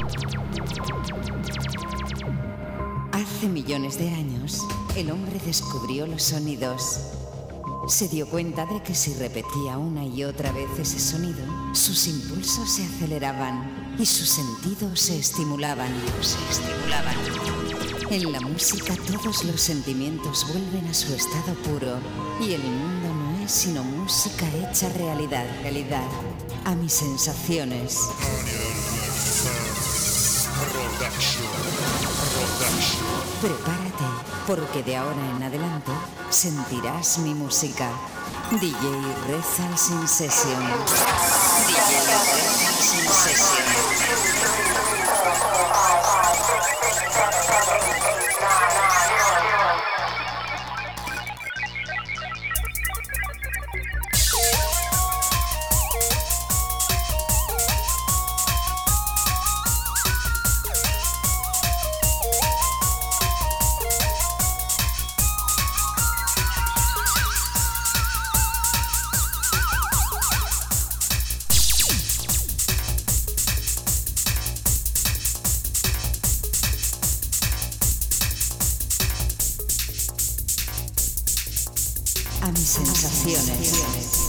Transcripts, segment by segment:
Hace millones de años, el hombre descubrió los sonidos. Se dio cuenta de que si repetía una y otra vez ese sonido, sus impulsos se aceleraban y sus sentidos se estimulaban. En la música todos los sentimientos vuelven a su estado puro y el mundo no es sino música hecha realidad. A mis sensaciones. Prepárate, porque de ahora en adelante sentirás mi música. DJ Rezals in Session. DJ Rezals in Session. A mis sensaciones.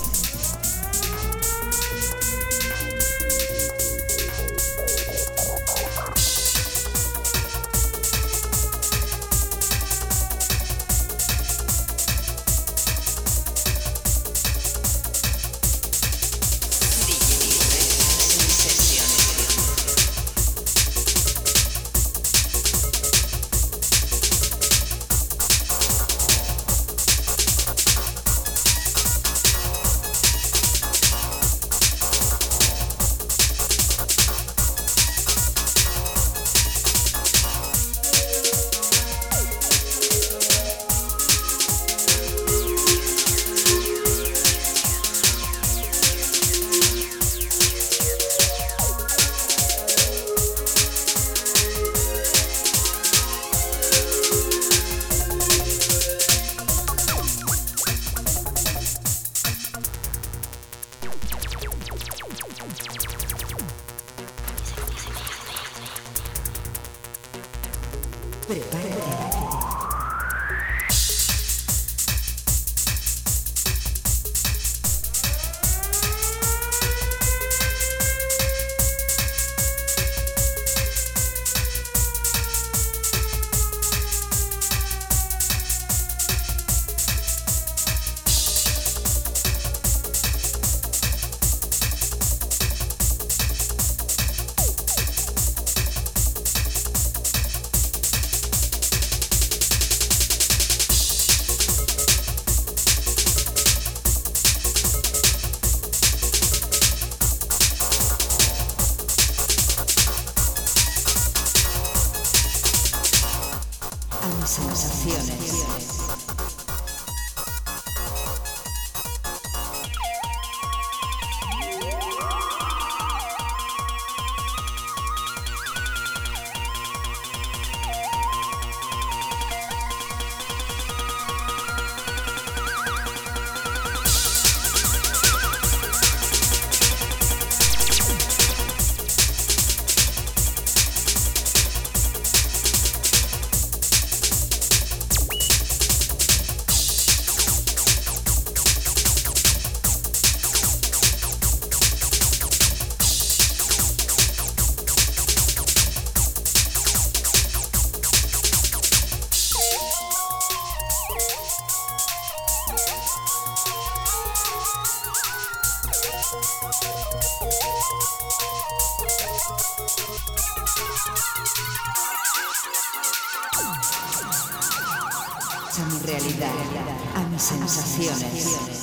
Prepárate. A mis sensaciones. A mi realidad, a mis sensaciones.